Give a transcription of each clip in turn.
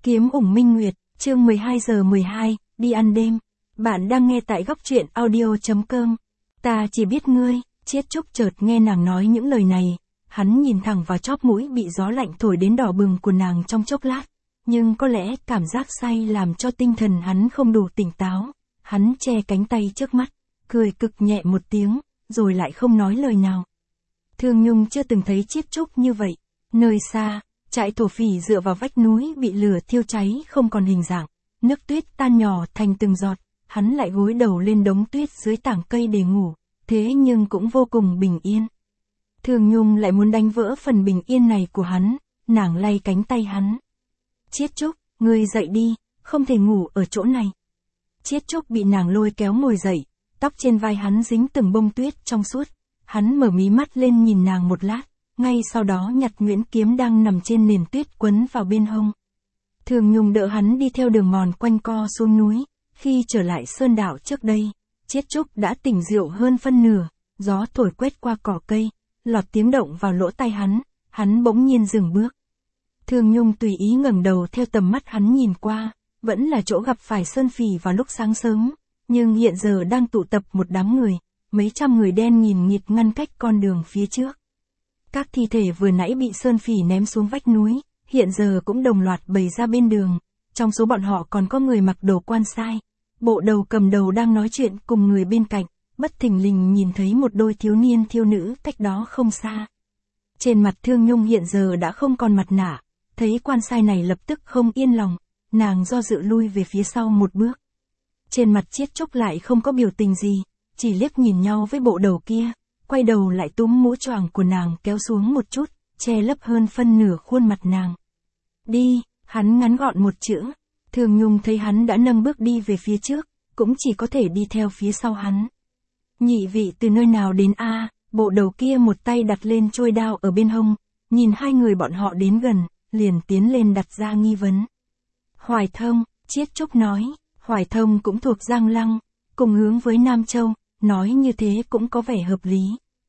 Kiếm ủng minh nguyệt, chương 12 giờ 12, đi ăn đêm. Bạn đang nghe tại góc truyện audio.com. Ta chỉ biết ngươi, Chiết Trúc chợt nghe nàng nói những lời này, hắn nhìn thẳng vào chóp mũi bị gió lạnh thổi đến đỏ bừng của nàng trong chốc lát. Nhưng có lẽ cảm giác say làm cho tinh thần hắn không đủ tỉnh táo, hắn che cánh tay trước mắt, cười cực nhẹ một tiếng, rồi lại không nói lời nào. Thương Nhung chưa từng thấy Chiết Trúc như vậy, nơi xa, trại thổ phỉ dựa vào vách núi bị lửa thiêu cháy không còn hình dạng, nước tuyết tan nhỏ thành từng giọt, hắn lại gối đầu lên đống tuyết dưới tảng cây để ngủ, thế nhưng cũng vô cùng bình yên. Thương Nhung lại muốn đánh vỡ phần bình yên này của hắn, nàng lay cánh tay hắn. Chiết Trúc, ngươi dậy đi, không thể ngủ ở chỗ này. Chiết Trúc bị nàng lôi kéo ngồi dậy, tóc trên vai hắn dính từng bông tuyết trong suốt, hắn mở mí mắt lên nhìn nàng một lát, ngay sau đó nhặt nhuyễn kiếm đang nằm trên nền tuyết quấn vào bên hông. Thường Nhung đỡ hắn đi theo đường mòn quanh co xuống núi, khi trở lại sơn đảo trước đây, Chiết Trúc đã tỉnh rượu hơn phân nửa, gió thổi quét qua cỏ cây, lọt tiếng động vào lỗ tai hắn bỗng nhiên dừng bước. Thường Nhung tùy ý ngẩng đầu theo tầm mắt hắn nhìn qua, vẫn là chỗ gặp phải Sơn Phỉ vào lúc sáng sớm, nhưng hiện giờ đang tụ tập một đám người, mấy trăm người đen nghìn nghịt ngăn cách con đường phía trước. Các thi thể vừa nãy bị Sơn Phỉ ném xuống vách núi, hiện giờ cũng đồng loạt bày ra bên đường, trong số bọn họ còn có người mặc đồ quan sai, bộ đầu cầm đầu đang nói chuyện cùng người bên cạnh, bất thình lình nhìn thấy một đôi thiếu niên thiếu nữ cách đó không xa. Trên mặt Thương Nhung hiện giờ đã không còn mặt nạ, thấy quan sai này lập tức không yên lòng, nàng do dự lui về phía sau một bước. Trên mặt Chiết Trúc lại không có biểu tình gì, chỉ liếc nhìn nhau với bộ đầu kia, quay đầu lại túm mũ choàng của nàng kéo xuống một chút, che lấp hơn phân nửa khuôn mặt nàng. Đi, hắn ngắn gọn một chữ. Thường Nhung thấy hắn đã nâng bước đi về phía trước, cũng chỉ có thể đi theo phía sau hắn. Nhị vị từ nơi nào đến a? Bộ đầu kia một tay đặt lên trôi đao ở bên hông, nhìn hai người bọn họ đến gần, liền tiến lên đặt ra nghi vấn. Hoài Thông, Chiết Trúc nói, Hoài Thông cũng thuộc Giang Lăng, cùng hướng với Nam Châu, nói như thế cũng có vẻ hợp lý.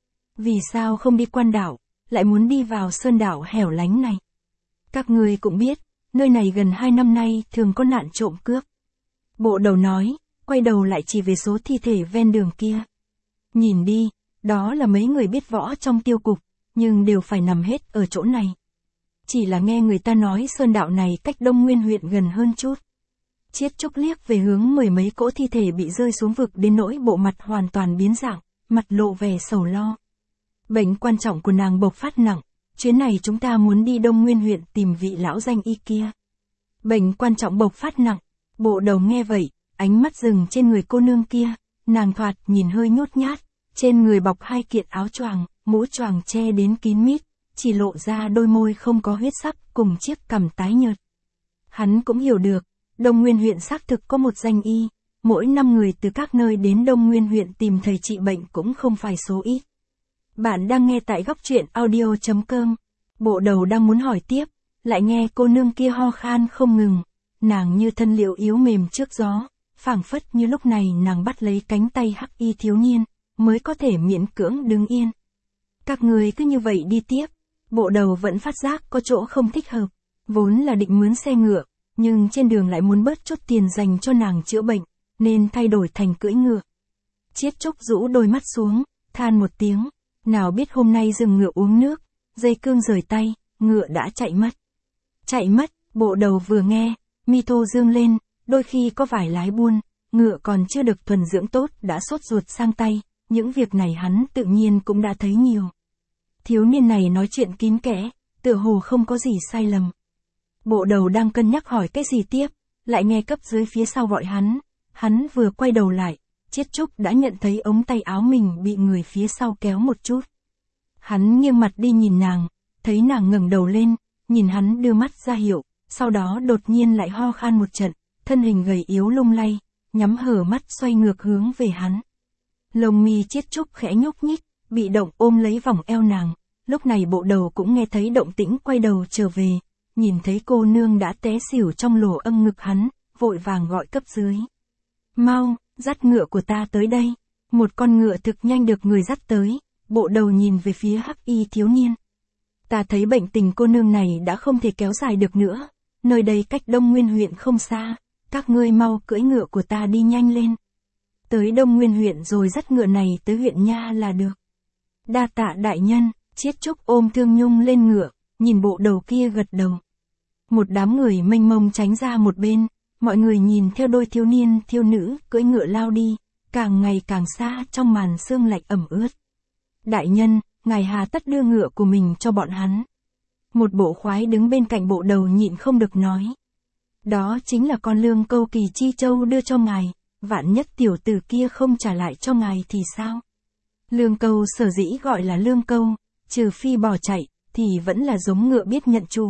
Vì sao không đi Quan đảo, lại muốn đi vào sơn đảo hẻo lánh này? Các người cũng biết, nơi này gần 2 năm nay thường có nạn trộm cướp. Bộ đầu nói, quay đầu lại chỉ về số thi thể ven đường kia. Nhìn đi, đó là mấy người biết võ trong tiêu cục, nhưng đều phải nằm hết ở chỗ này. Chỉ là nghe người ta nói sơn đạo này cách Đông Nguyên huyện gần hơn chút. Chiết Trúc liếc về hướng mười mấy cỗ thi thể bị rơi xuống vực đến nỗi bộ mặt hoàn toàn biến dạng, mặt lộ vẻ sầu lo. Bệnh quan trọng của nàng bộc phát nặng, chuyến này chúng ta muốn đi Đông Nguyên huyện tìm vị lão danh y kia. Bệnh quan trọng bộc phát nặng, bộ đầu nghe vậy, ánh mắt dừng trên người cô nương kia, nàng thoạt nhìn hơi nhút nhát, trên người bọc 2 kiện áo choàng, mũ choàng che đến kín mít, chỉ lộ ra đôi môi không có huyết sắc cùng chiếc cằm tái nhợt. Hắn cũng hiểu được, Đông Nguyên huyện xác thực có một danh y, mỗi năm người từ các nơi đến Đông Nguyên huyện tìm thầy trị bệnh cũng không phải số ít. Bạn đang nghe tại góc truyện audio.com. Bộ đầu đang muốn hỏi tiếp, lại nghe cô nương kia ho khan không ngừng, nàng như thân liệu yếu mềm trước gió, phảng phất như lúc này nàng bắt lấy cánh tay hắc y thiếu niên, mới có thể miễn cưỡng đứng yên. Các người cứ như vậy đi tiếp, bộ đầu vẫn phát giác có chỗ không thích hợp, vốn là định mướn xe ngựa, nhưng trên đường lại muốn bớt chút tiền dành cho nàng chữa bệnh, nên thay đổi thành cưỡi ngựa. Chiết Trúc rũ đôi mắt xuống, than một tiếng, nào biết hôm nay dừng ngựa uống nước, dây cương rời tay, ngựa đã chạy mất. Chạy mất, bộ đầu vừa nghe, mi thô dương lên, đôi khi có vài lái buôn, ngựa còn chưa được thuần dưỡng tốt đã sốt ruột sang tay, những việc này hắn tự nhiên cũng đã thấy nhiều. Thiếu niên này nói chuyện kín kẽ, tựa hồ không có gì sai lầm. Bộ đầu đang cân nhắc hỏi cái gì tiếp, lại nghe cấp dưới phía sau gọi hắn vừa quay đầu lại, Chiết Trúc đã nhận thấy ống tay áo mình bị người phía sau kéo một chút. Hắn nghiêng mặt đi nhìn nàng, thấy nàng ngẩng đầu lên, nhìn hắn đưa mắt ra hiệu, sau đó đột nhiên lại ho khan một trận, thân hình gầy yếu lung lay, nhắm hở mắt xoay ngược hướng về hắn. Lông mi Chiết Trúc khẽ nhúc nhích, bị động ôm lấy vòng eo nàng, lúc này bộ đầu cũng nghe thấy động tĩnh quay đầu trở về, nhìn thấy cô nương đã té xỉu trong lỗ âm ngực hắn, vội vàng gọi cấp dưới. Mau, dắt ngựa của ta tới đây. Một con ngựa thực nhanh được người dắt tới, bộ đầu nhìn về phía hắc y thiếu niên. Ta thấy bệnh tình cô nương này đã không thể kéo dài được nữa, nơi đây cách Đông Nguyên huyện không xa, các ngươi mau cưỡi ngựa của ta đi nhanh lên. Tới Đông Nguyên huyện rồi dắt ngựa này tới huyện nha là được. Đa tạ đại nhân, Chiết Trúc ôm Thương Nhung lên ngựa, nhìn bộ đầu kia gật đầu. Một đám người mênh mông tránh ra một bên, mọi người nhìn theo đôi thiếu niên thiếu nữ cưỡi ngựa lao đi, càng ngày càng xa trong màn sương lạnh ẩm ướt. Đại nhân, ngài hà tất đưa ngựa của mình cho bọn hắn. Một bộ khoái đứng bên cạnh bộ đầu nhịn không được nói. Đó chính là con lương câu Kỳ Chi Châu đưa cho ngài, vạn nhất tiểu tử kia không trả lại cho ngài thì sao? Lương câu sở dĩ gọi là lương câu, trừ phi bỏ chạy, thì vẫn là giống ngựa biết nhận chủ.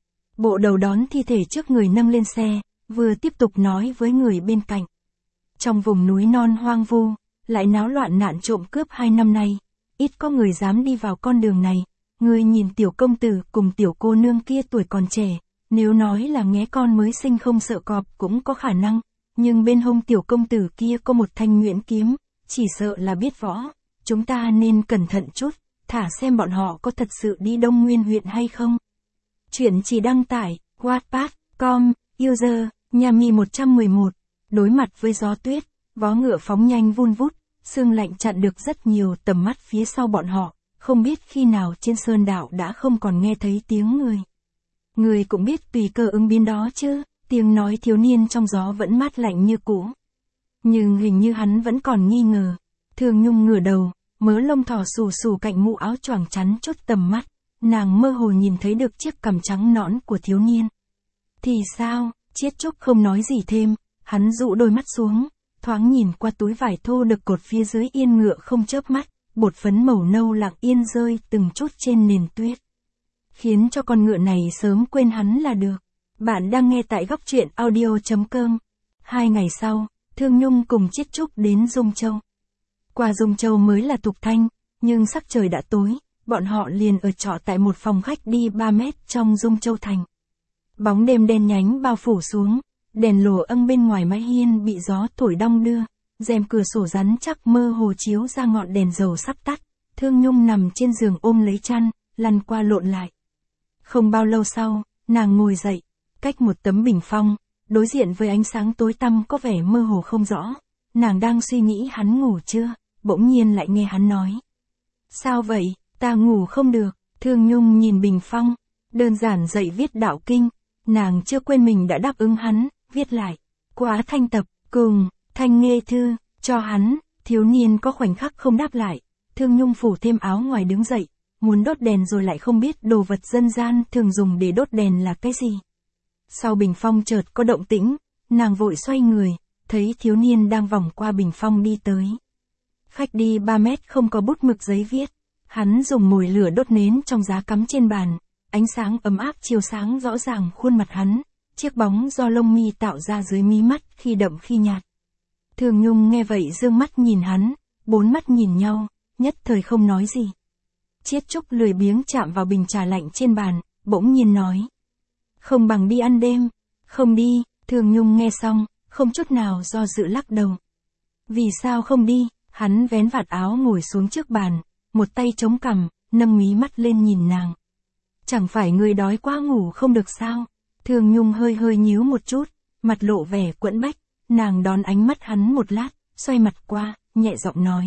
Bộ đầu đón thi thể trước người nâng lên xe, vừa tiếp tục nói với người bên cạnh. Trong vùng núi non hoang vu, lại náo loạn nạn trộm cướp 2 năm nay, ít có người dám đi vào con đường này. Người nhìn tiểu công tử cùng tiểu cô nương kia tuổi còn trẻ, nếu nói là nghé con mới sinh không sợ cọp cũng có khả năng, nhưng bên hông tiểu công tử kia có một thanh nhuyễn kiếm, chỉ sợ là biết võ. Chúng ta nên cẩn thận chút, thả xem bọn họ có thật sự đi Đông Nguyên huyện hay không. Chuyện chỉ đăng tải, Wattpad.com, user, Nhami 111, đối mặt với gió tuyết, vó ngựa phóng nhanh vun vút, sương lạnh chặn được rất nhiều tầm mắt phía sau bọn họ, không biết khi nào trên sơn đạo đã không còn nghe thấy tiếng người. Người cũng biết tùy cơ ứng biến đó chứ, tiếng nói thiếu niên trong gió vẫn mát lạnh như cũ. Nhưng hình như hắn vẫn còn nghi ngờ. Thương Nhung ngửa đầu, mớ lông thỏ xù xù cạnh mũ áo choàng chắn chốt tầm mắt, nàng mơ hồ nhìn thấy được chiếc cằm trắng nõn của thiếu niên. Thì sao, Chiết Trúc không nói gì thêm, hắn dụ đôi mắt xuống, thoáng nhìn qua túi vải thô được cột phía dưới yên ngựa không chớp mắt, bột phấn màu nâu lặng yên rơi từng chút trên nền tuyết. Khiến cho con ngựa này sớm quên hắn là được. Bạn đang nghe tại góc truyện audio.com. 2 ngày sau, Thương Nhung cùng Chiết Trúc đến Dung Châu. Qua Dung Châu mới là Thục Thanh, nhưng sắc trời đã tối, bọn họ liền ở trọ tại một phòng khách đi 3 mét trong Dung Châu thành. Bóng đêm đen nhánh bao phủ xuống, đèn lồ âng bên ngoài mái hiên bị gió thổi đong đưa, rèm cửa sổ rắn chắc mơ hồ chiếu ra ngọn đèn dầu sắp tắt. Thương Nhung nằm trên giường ôm lấy chăn, lăn qua lộn lại. Không bao lâu sau, nàng ngồi dậy, cách một tấm bình phong, đối diện với ánh sáng tối tăm có vẻ mơ hồ không rõ. Nàng đang suy nghĩ hắn ngủ chưa, bỗng nhiên lại nghe hắn nói. Sao vậy, ta ngủ không được. Thương Nhung nhìn bình phong, đơn giản dạy viết đạo kinh, nàng chưa quên mình đã đáp ứng hắn, viết lại. Quá thanh tập, cùng, thanh nghê thư, cho hắn. Thiếu niên có khoảnh khắc không đáp lại. Thương Nhung phủ thêm áo ngoài đứng dậy, muốn đốt đèn rồi lại không biết đồ vật dân gian thường dùng để đốt đèn là cái gì. Sau bình phong chợt có động tĩnh, nàng vội xoay người, thấy thiếu niên đang vòng qua bình phong đi tới. Khách đi 3 mét không có bút mực giấy viết, hắn dùng mồi lửa đốt nến trong giá cắm trên bàn, ánh sáng ấm áp chiếu sáng rõ ràng khuôn mặt hắn, chiếc bóng do lông mi tạo ra dưới mí mắt khi đậm khi nhạt. Thương Nhung nghe vậy dương mắt nhìn hắn, 4 mắt nhìn nhau, nhất thời không nói gì. Chiết Trúc lười biếng chạm vào bình trà lạnh trên bàn, bỗng nhiên nói. Không bằng đi ăn đêm. Không đi. Thương Nhung nghe xong, không chút nào do dự lắc đầu. Vì sao không đi? Hắn vén vạt áo ngồi xuống trước bàn, một tay chống cằm, nâng mí mắt lên nhìn nàng. Chẳng phải người đói quá ngủ không được sao? Thương Nhung hơi hơi nhíu một chút, mặt lộ vẻ quẫn bách, nàng đón ánh mắt hắn một lát, xoay mặt qua, nhẹ giọng nói.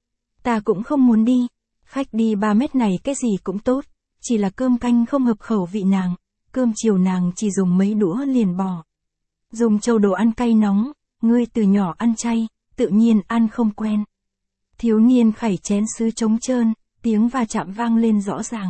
Ta cũng không muốn đi. Khách đi 3 mét này cái gì cũng tốt, chỉ là cơm canh không hợp khẩu vị nàng, cơm chiều nàng chỉ dùng mấy đũa liền bỏ. Dùng Châu đồ ăn cay nóng, ngươi từ nhỏ ăn chay, tự nhiên ăn không quen. Thiếu niên khẩy chén sứ trống trơn, tiếng va chạm vang lên rõ ràng.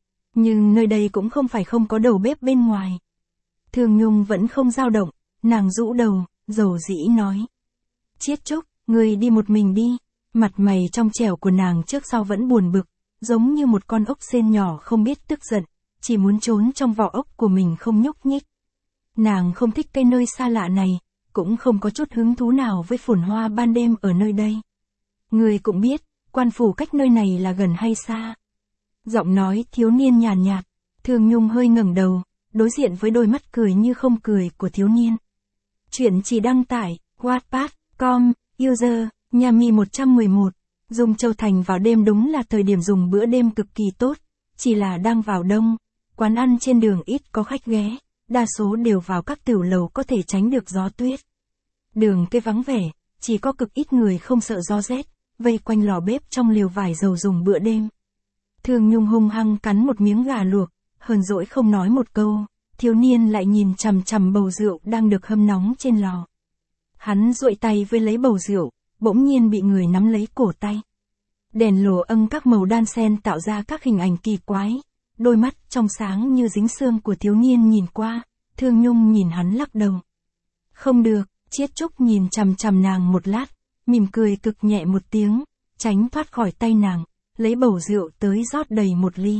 Nhưng nơi đây cũng không phải không có đầu bếp bên ngoài. Thương Nhung vẫn không dao động, nàng rũ đầu, dầu dĩ nói. Chiết Trúc, ngươi đi một mình đi. Mặt mày trong trẻo của nàng trước sau vẫn buồn bực, giống như một con ốc sên nhỏ không biết tức giận, chỉ muốn trốn trong vỏ ốc của mình không nhúc nhích. Nàng không thích cái nơi xa lạ này, cũng không có chút hứng thú nào với phồn hoa ban đêm ở nơi đây. Người cũng biết, quan phủ cách nơi này là gần hay xa. Giọng nói thiếu niên nhàn nhạt, Thương Nhung hơi ngẩng đầu, đối diện với đôi mắt cười như không cười của thiếu niên. Chuyện chỉ đăng tải, Wattpad.com, user, Nhami 111, Dung Châu thành vào đêm đúng là thời điểm dùng bữa đêm cực kỳ tốt, chỉ là đang vào đông, quán ăn trên đường ít có khách ghé, đa số đều vào các tiểu lầu có thể tránh được gió tuyết. Đường cây vắng vẻ, chỉ có cực ít người không sợ gió rét, vây quanh lò bếp trong liều vải dầu dùng bữa đêm. Thương Nhung hung hăng cắn một miếng gà luộc, hờn dỗi không nói một câu, thiếu niên lại nhìn chằm chằm bầu rượu đang được hâm nóng trên lò. Hắn duỗi tay với lấy bầu rượu, bỗng nhiên bị người nắm lấy cổ tay. Đèn lồ âng các màu đan xen tạo ra các hình ảnh kỳ quái, đôi mắt trong sáng như dính xương của thiếu niên nhìn qua, Thương Nhung nhìn hắn lắc đầu. Không được, Chiết Trúc nhìn chằm chằm nàng một lát, mỉm cười cực nhẹ một tiếng, tránh thoát khỏi tay nàng, lấy bầu rượu tới rót đầy một ly.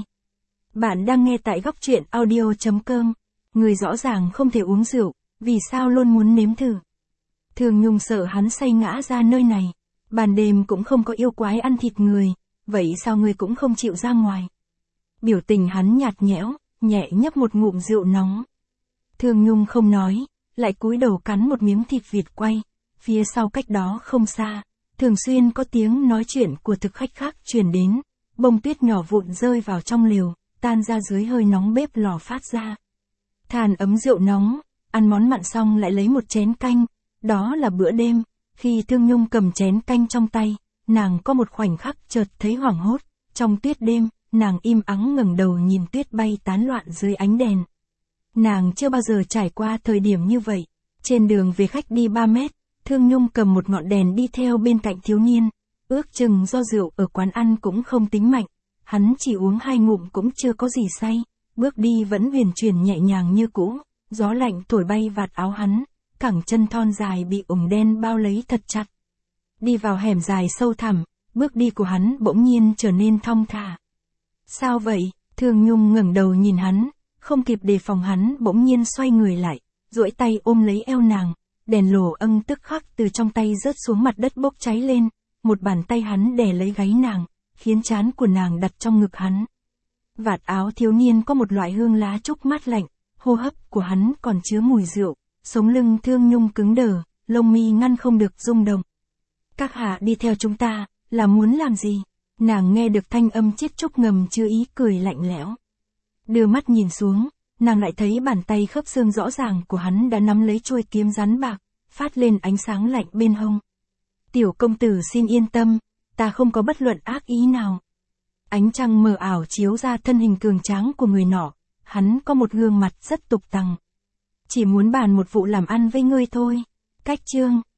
Bạn đang nghe tại góc truyện audio.com, người rõ ràng không thể uống rượu, vì sao luôn muốn nếm thử. Thương Nhung sợ hắn say ngã ra nơi này, ban đêm cũng không có yêu quái ăn thịt người, vậy sao ngươi cũng không chịu ra ngoài. Biểu tình hắn nhạt nhẽo, nhẹ nhấp một ngụm rượu nóng. Thương Nhung không nói, lại cúi đầu cắn một miếng thịt vịt quay, phía sau cách đó không xa, thường xuyên có tiếng nói chuyện của thực khách khác truyền đến, bông tuyết nhỏ vụn rơi vào trong lều, tan ra dưới hơi nóng bếp lò phát ra. Than ấm rượu nóng, ăn món mặn xong lại lấy một chén canh, đó là bữa đêm. Khi Thương Nhung cầm chén canh trong tay, nàng có một khoảnh khắc chợt thấy hoảng hốt, trong tuyết đêm, nàng im ắng ngẩng đầu nhìn tuyết bay tán loạn dưới ánh đèn. Nàng chưa bao giờ trải qua thời điểm như vậy. Trên đường về khách đi 3 mét, Thương Nhung cầm một ngọn đèn đi theo bên cạnh thiếu niên, ước chừng do rượu ở quán ăn cũng không tính mạnh, hắn chỉ uống 2 ngụm cũng chưa có gì say, bước đi vẫn huyền chuyển nhẹ nhàng như cũ, gió lạnh thổi bay vạt áo hắn, cẳng chân thon dài bị ủng đen bao lấy thật chặt. Đi vào hẻm dài sâu thẳm, bước đi của hắn bỗng nhiên trở nên thong thả. Sao vậy? Thương Nhung ngẩng đầu nhìn hắn, không kịp đề phòng hắn bỗng nhiên xoay người lại, duỗi tay ôm lấy eo nàng, đèn lồ âng tức khắc từ trong tay rớt xuống mặt đất bốc cháy lên, một bàn tay hắn đè lấy gáy nàng, khiến trán của nàng đặt trong ngực hắn. Vạt áo thiếu niên có một loại hương lá trúc mát lạnh, hô hấp của hắn còn chứa mùi rượu, sống lưng Thương Nhung cứng đờ, lông mi ngăn không được rung động. Các hạ đi theo chúng ta, là muốn làm gì? Nàng nghe được thanh âm Chiết Trúc ngầm chứa ý cười lạnh lẽo. Đưa mắt nhìn xuống, nàng lại thấy bàn tay khớp xương rõ ràng của hắn đã nắm lấy chuôi kiếm rắn bạc, phát lên ánh sáng lạnh bên hông. Tiểu công tử xin yên tâm, ta không có bất luận ác ý nào. Ánh trăng mờ ảo chiếu ra thân hình cường tráng của người nọ, hắn có một gương mặt rất tục tằng. Chỉ muốn bàn một vụ làm ăn với ngươi thôi. Cách chương